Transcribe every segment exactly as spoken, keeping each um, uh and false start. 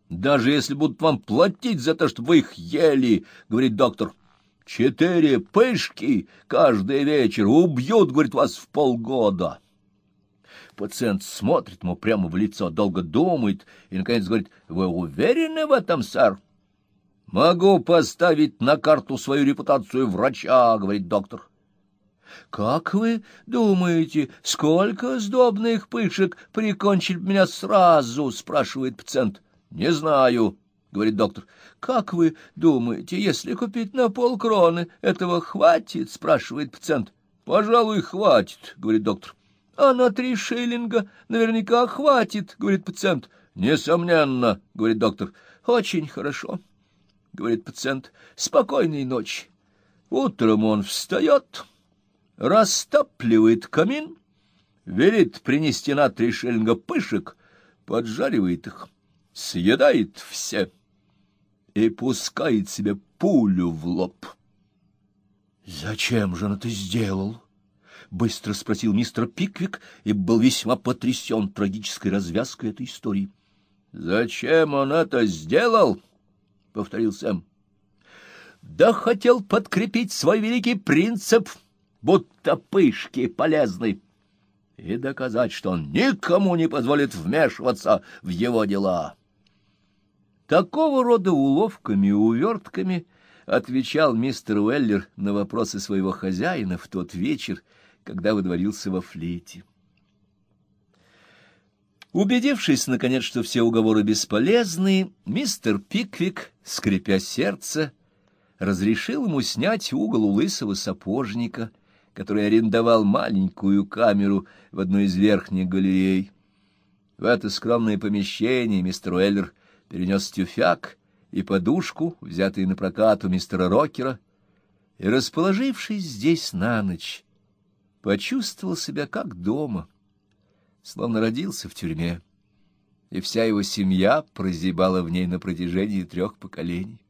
даже если будут вам платить за то, чтобы вы их ели, — говорит доктор. Четыре пышки каждый вечер убьют, — говорит, — вас в полгода. Пациент смотрит ему прямо в лицо, долго думает и, наконец, говорит: вы уверены в этом, сэр? Могу поставить на карту свою репутацию врача, — говорит доктор. Как вы думаете, сколько сдобных пышек прикончили меня сразу? — спрашивает пациент. Не знаю, — говорит доктор. Как вы думаете, если купить на полкроны, этого хватит? — спрашивает пациент. Пожалуй, хватит, — говорит доктор. А на три шиллинга наверняка хватит, — говорит пациент. Несомненно, — говорит доктор. Очень хорошо, — говорит пациент. Спокойной ночи. Утром он встает, растапливает камин, велит принести на три шиллинга пышек, поджаривает их, съедает все и пускает себе пулю в лоб. — Зачем же он это сделал? — быстро спросил мистер Пиквик и был весьма потрясен трагической развязкой этой истории. — Зачем он это сделал? — повторил Сэм. — Да хотел подкрепить свой великий принцип, будто пышки полезны, и доказать, что он никому не позволит вмешиваться в его дела. Такого рода уловками и увертками отвечал мистер Уэллер на вопросы своего хозяина в тот вечер, когда выдворился во флейте. Убедившись, наконец, что все уговоры бесполезны, мистер Пиквик, скрипя сердце, разрешил ему снять угол у лысого сапожника, который арендовал маленькую камеру в одной из верхних галерей. В это скромное помещение мистер Уэллер перенес тюфяк и подушку, взятые на прокат у мистера Рокера, и, расположившись здесь на ночь, почувствовал себя как дома, словно родился в тюрьме, и вся его семья прозябала в ней на протяжении трех поколений.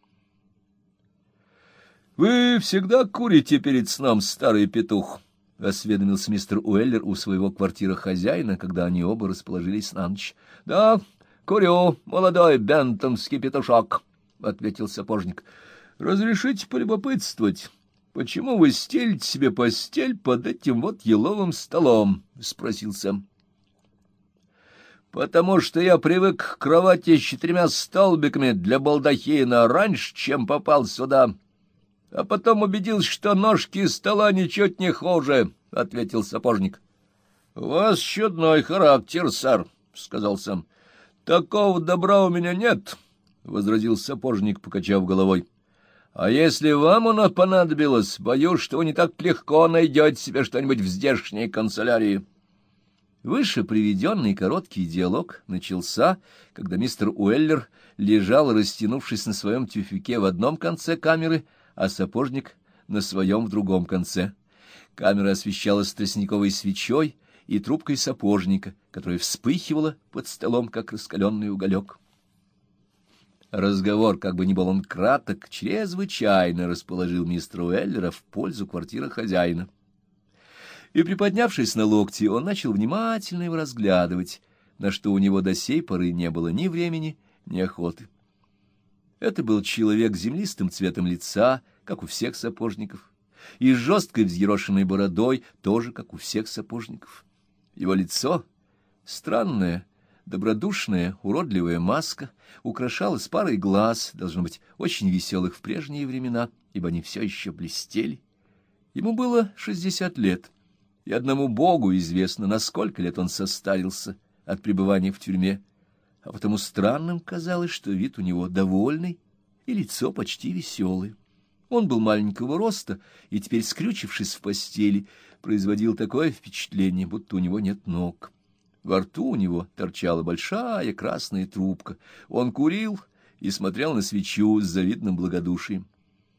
— Вы всегда курите перед сном, старый петух? — осведомился мистер Уэллер у своего квартирохозяина, когда они оба расположились на ночь. — Да, курю, молодой бентонский петушок, — ответил сапожник. — Разрешите полюбопытствовать, почему вы стелите себе постель под этим вот еловым столом? — спросил Сэм. — Потому что я привык к кровати с четырьмя столбиками для балдахина раньше, чем попал сюда, а потом убедился, что ножки стола ничуть не хуже, — ответил сапожник. — У вас чудной характер, сэр, — сказал Сэм. — Такого добра у меня нет, — возразил сапожник, покачав головой. — А если вам оно понадобилось, боюсь, что вы не так легко найдете себе что-нибудь в здешней канцелярии. Выше приведенный короткий диалог начался, когда мистер Уэллер лежал, растянувшись на своем тюфяке в одном конце камеры, а сапожник на своем в другом конце. Камера освещалась тростниковой свечой и трубкой сапожника, которая вспыхивала под столом, как раскаленный уголек. Разговор, как бы ни был он краток, чрезвычайно расположил мистера Уэллера в пользу квартиры хозяина. И, приподнявшись на локти, он начал внимательно его разглядывать, на что у него до сей поры не было ни времени, ни охоты. Это был человек с землистым цветом лица, как у всех сапожников, и с жесткой взъерошенной бородой, тоже как у всех сапожников. Его лицо, странное, добродушная, уродливая маска, украшалась парой глаз, должно быть, очень веселых в прежние времена, ибо они все еще блестели. Ему было шестьдесят лет, и одному Богу известно, на сколько лет он состарился от пребывания в тюрьме, а потому странным казалось, что вид у него довольный и лицо почти веселое. Он был маленького роста и теперь, скрючившись в постели, производил такое впечатление, будто у него нет ног. Во рту у него торчала большая красная трубка. Он курил и смотрел на свечу с завидным благодушием.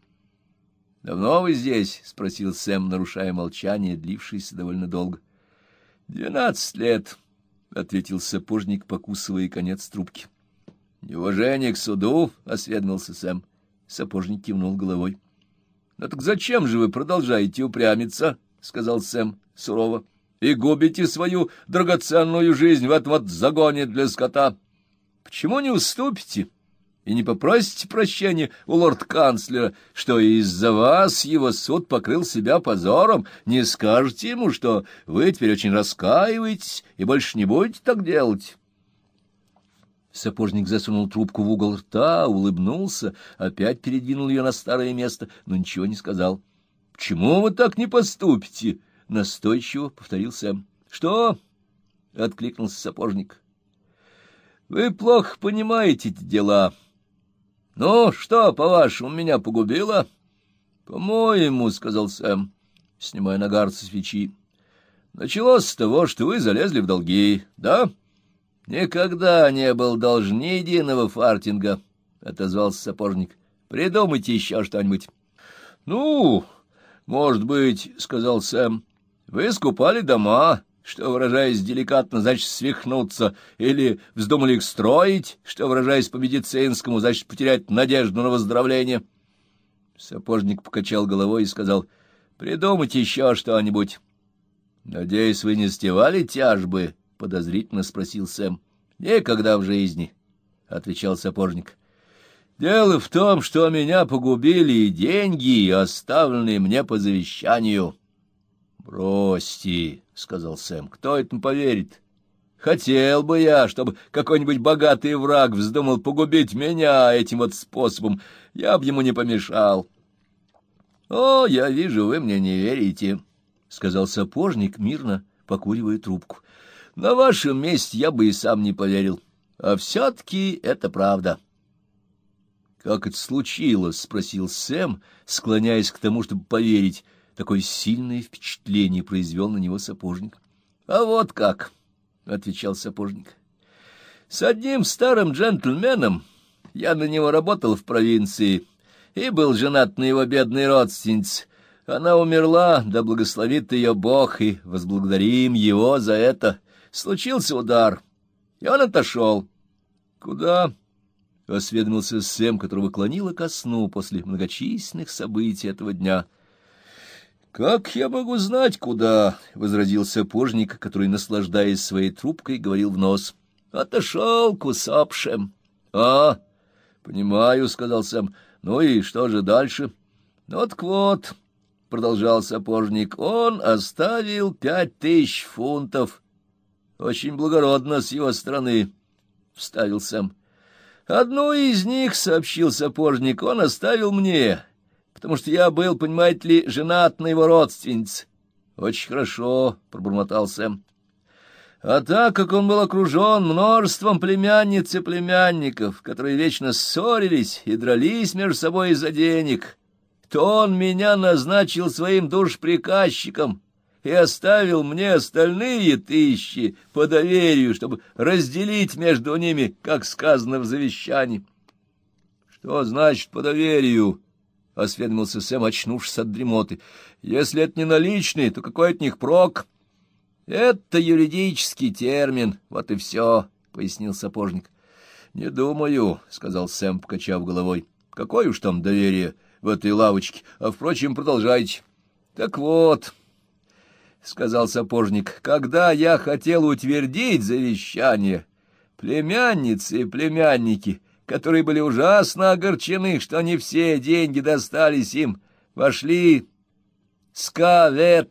— Давно вы здесь? — спросил Сэм, нарушая молчание, длившееся довольно долго. — Двенадцать лет, — ответил сапожник, покусывая конец трубки. — Неуважение к суду? — осведомился Сэм. Сапожник кивнул головой. — Ну так зачем же вы продолжаете упрямиться? — сказал Сэм сурово. — И губите свою драгоценную жизнь в этом вот загоне для скота. Почему не уступите и не попросите прощения у лорд-канцлера, что из-за вас его суд покрыл себя позором? Не скажете ему, что вы теперь очень раскаиваетесь и больше не будете так делать?» Сапожник засунул трубку в угол рта, улыбнулся, опять передвинул ее на старое место, но ничего не сказал. «Почему вы так не поступите?» — настойчиво повторил Сэм. «Что?» — откликнулся сапожник. «Вы плохо понимаете эти дела. Ну, что, по-вашему, меня погубило?» «По-моему, — сказал Сэм, снимая нагар со свечи, — началось с того, что вы залезли в долги, да?» «Никогда не был должен ни единого фартинга», — отозвался сапожник. «Придумайте еще что-нибудь». «Ну, может быть, — сказал Сэм, — вы скупали дома, что, выражаясь деликатно, значит свихнуться, или вздумали их строить, что, выражаясь по-медицинскому, значит потерять надежду на выздоровление». Сапожник покачал головой и сказал: «Придумайте еще что-нибудь». «Надеюсь, вы не сдевали тяжбы?» — подозрительно спросил Сэм. «Никогда в жизни», — отвечал сапожник. «Дело в том, что меня погубили и деньги, оставленные мне по завещанию». «Бросьте», — сказал Сэм, — «кто этому поверит? Хотел бы я, чтобы какой-нибудь богатый враг вздумал погубить меня этим вот способом, я бы ему не помешал». «О, я вижу, вы мне не верите», — сказал сапожник, мирно покуривая трубку. «На вашем месте я бы и сам не поверил. А все-таки это правда». «Как это случилось?» — спросил Сэм, склоняясь к тому, чтобы поверить. Такое сильное впечатление произвел на него сапожник. «А вот как», — отвечал сапожник. «С одним старым джентльменом, я на него работал в провинции и был женат на его бедной родственнице. Она умерла, да благословит ее Бог, и возблагодарим его за это. Случился удар, и он отошел». «Куда?» — осведомился Сэм, которого клонило ко сну после многочисленных событий этого дня. «Как я могу знать, куда?» — возразил сапожник, который, наслаждаясь своей трубкой, говорил в нос. «Отошел к усопшим». «А, понимаю», — сказал Сэм. «Ну и что же дальше?» «Ну так вот», — продолжал сапожник, — «он оставил пять тысяч фунтов». «Очень благородно с его стороны», — вставил Сэм. «Одну из них, — сообщил сапожник, — он оставил мне, потому что я был, понимаете ли, женат на его родственнице». «Очень хорошо», — пробормотал Сэм. «А так как он был окружен множеством племянниц и племянников, которые вечно ссорились и дрались между собой из-за денег, то он меня назначил своим душприказчиком и оставил мне остальные тысячи по доверию, чтобы разделить между ними, как сказано в завещании». «Что значит по доверию?» — осведомился Сэм, очнувшись от дремоты. «Если это не наличные, то какой от них прок?» «Это юридический термин, вот и все», — пояснил сапожник. «Не думаю», — сказал Сэм, покачав головой. «Какое уж там доверие в этой лавочке, а, впрочем, продолжайте». «Так вот», — сказал сапожник, — «когда я хотел утвердить завещание, племянницы и племянники, которые были ужасно огорчены, что не все деньги достались им, вошли с кавет».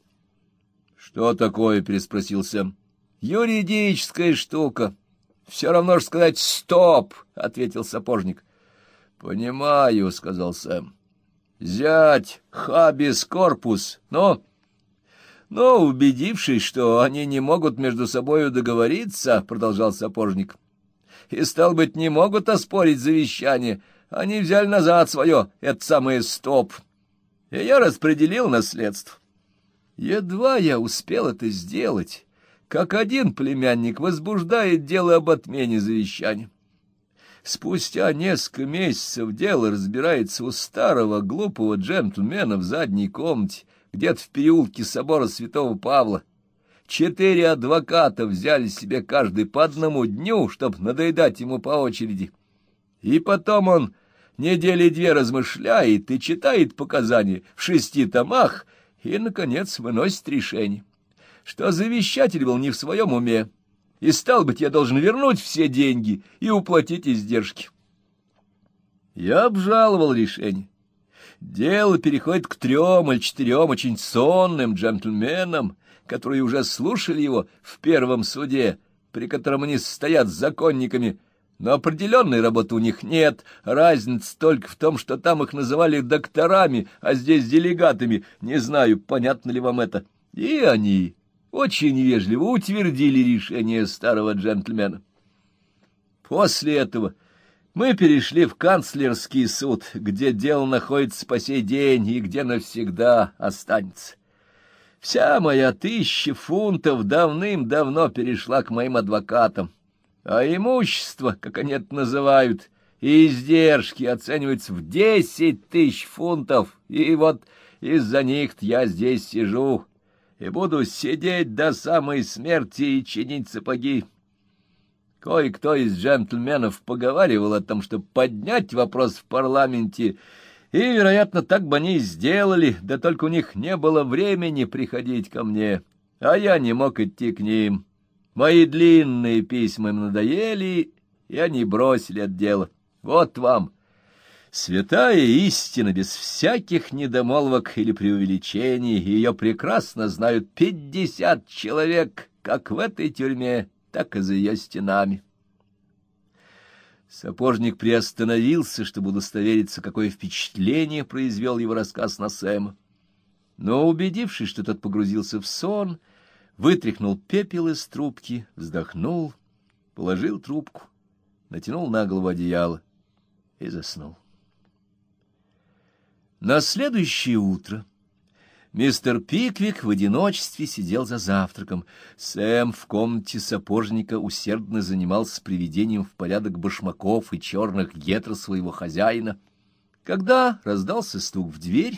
«Что такое?» — переспросил Сэм. «Юридическая штука. Все равно же сказать «стоп», — ответил сапожник. «Понимаю», — сказал Сэм. «Зять, хабис корпус, но...» «Но, убедившись, что они не могут между собою договориться, — продолжал сапожник, — и, стал быть, не могут оспорить завещание, они взяли назад свое, это самое «стоп», и я распределил наследство. Едва я успел это сделать, как один племянник возбуждает дело об отмене завещания. Спустя несколько месяцев дело разбирается у старого глупого джентльмена в задней комнате, где-то в переулке собора Святого Павла. Четыре адвоката взяли себе каждый по одному дню, чтобы надоедать ему по очереди. И потом он недели две размышляет и читает показания в шести томах, и, наконец, выносит решение, что завещатель был не в своем уме, и, стал быть, я должен вернуть все деньги и уплатить издержки. Я обжаловал решение. Дело переходит к трем или четырем очень сонным джентльменам, которые уже слушали его в первом суде, при котором они стоят законниками, но определенной работы у них нет. Разница только в том, что там их называли докторами, а здесь делегатами. Не знаю, понятно ли вам это. И они очень вежливо утвердили решение старого джентльмена. После этого мы перешли в канцлерский суд, где дело находится по сей день и где навсегда останется. Вся моя тысяча фунтов давным-давно перешла к моим адвокатам, а имущество, как они это называют, и издержки оцениваются в десять тысяч фунтов, и вот из-за них я здесь сижу и буду сидеть до самой смерти и чинить сапоги. Кое-кто из джентльменов поговаривал о том, чтобы поднять вопрос в парламенте, и, вероятно, так бы они и сделали, да только у них не было времени приходить ко мне, а я не мог идти к ним. Мои длинные письма им надоели, и они бросили это дело. Вот вам святая истина, без всяких недомолвок или преувеличений. Ее прекрасно знают пятьдесят человек, как в этой тюрьме, так и за ее стенами. Сапожник приостановился, чтобы удостовериться, какое впечатление произвел его рассказ на Сэма. Но, убедившись, что тот погрузился в сон, вытряхнул пепел из трубки, вздохнул, положил трубку, натянул на голову одеяло и заснул. На следующее утро мистер Пиквик в одиночестве сидел за завтраком. Сэм в комнате сапожника усердно занимался приведением в порядок башмаков и черных гетр своего хозяина. Когда раздался стук в дверь,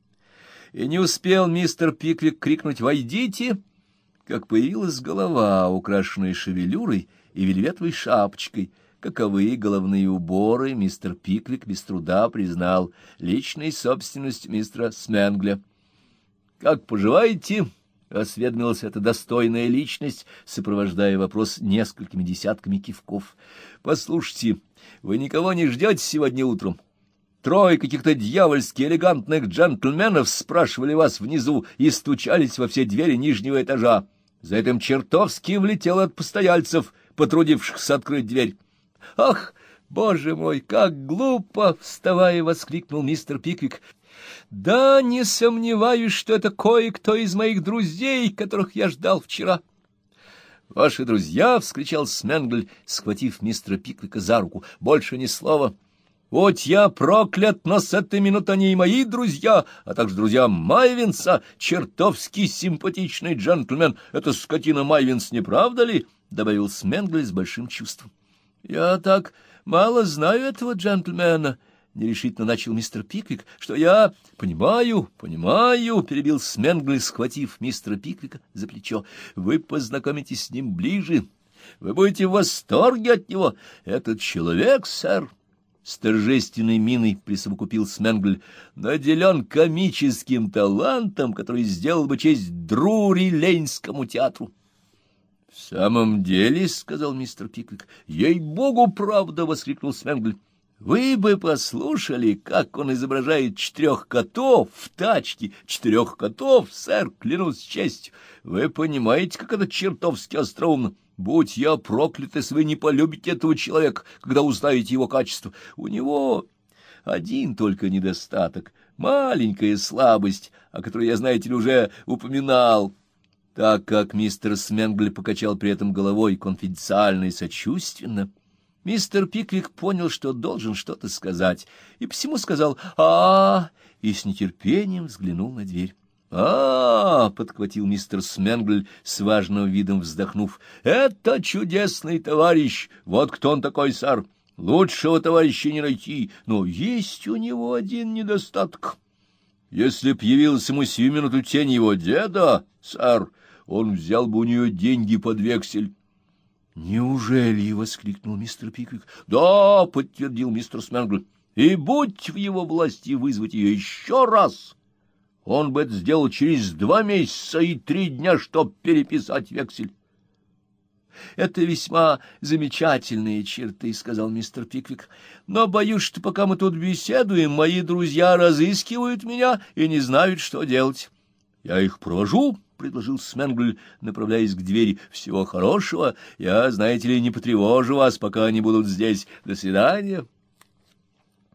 и не успел мистер Пиквик крикнуть «Войдите!», как появилась голова, украшенная шевелюрой и вельветовой шапочкой. Каковые головные уборы мистер Пиквик без труда признал личной собственностью мистера Сменгля. «Как поживаете?» — осведомилась эта достойная личность, сопровождая вопрос несколькими десятками кивков. «Послушайте, вы никого не ждете сегодня утром? Трое каких-то дьявольски элегантных джентльменов спрашивали вас внизу и стучались во все двери нижнего этажа. За этим чертовски влетело от постояльцев, потрудившихся открыть дверь». «Ах, боже мой, как глупо!» — вставая, воскликнул мистер Пиквик. «Да, не сомневаюсь, что это кое-кто из моих друзей, которых я ждал вчера». «Ваши друзья!» — вскричал Сменгль, схватив мистера Пиквика за руку. «Больше ни слова. Вот я проклят, но с этой минуты они и мои друзья, а также друзья Майвинса, чертовски симпатичный джентльмен. Это скотина Майвинс, не правда ли?» — добавил Сменгль с большим чувством. «Я так мало знаю этого джентльмена», — нерешительно начал мистер Пиквик, — «что я...» «Понимаю, понимаю», — перебил Сменгль, схватив мистера Пиквика за плечо. «Вы познакомитесь с ним ближе. Вы будете в восторге от него. Этот человек, сэр...» С торжественной миной присовокупил Сменгль, наделен комическим талантом, который сделал бы честь Друри-Лейнскому театру. — В самом деле, — сказал мистер Пиквик, — ей-богу, правда! — воскликнул Сменгль. — Вы бы послушали, как он изображает четырех котов в тачке. Четырех котов, сэр, клянусь честью. Вы понимаете, как это чертовски остроумно? Будь я проклят, если вы не полюбите этого человека, когда узнаете его качество. У него один только недостаток, маленькая слабость, о которой я, знаете ли, уже упоминал. Так как мистер Сменгль покачал при этом головой конфиденциально и сочувственно, мистер Пиквик понял, что должен что-то сказать, и посему сказал «А-а-а» и с нетерпением взглянул на дверь. «А-а-а!» — подхватил мистер Сменгль с важным видом вздохнув. «Это чудесный товарищ! Вот кто он такой, сэр! Лучшего товарища не найти, но есть у него один недостаток. Если б явилась ему сию минуту тень его деда, сэр, он взял бы у нее деньги под вексель». «Неужели?» — воскликнул мистер Пиквик. «Да!» — подтвердил мистер Сменгль. «И будь в его власти вызвать ее еще раз, он бы это сделал через два месяца и три дня, чтоб переписать вексель». Это весьма замечательные черты, — сказал мистер Пиквик. — Но боюсь, что пока мы тут беседуем, мои друзья разыскивают меня и не знают, что делать. — Я их провожу, — предложил Сменгль, направляясь к двери. — Всего хорошего. Я, знаете ли, не потревожу вас, пока они будут здесь. До свидания.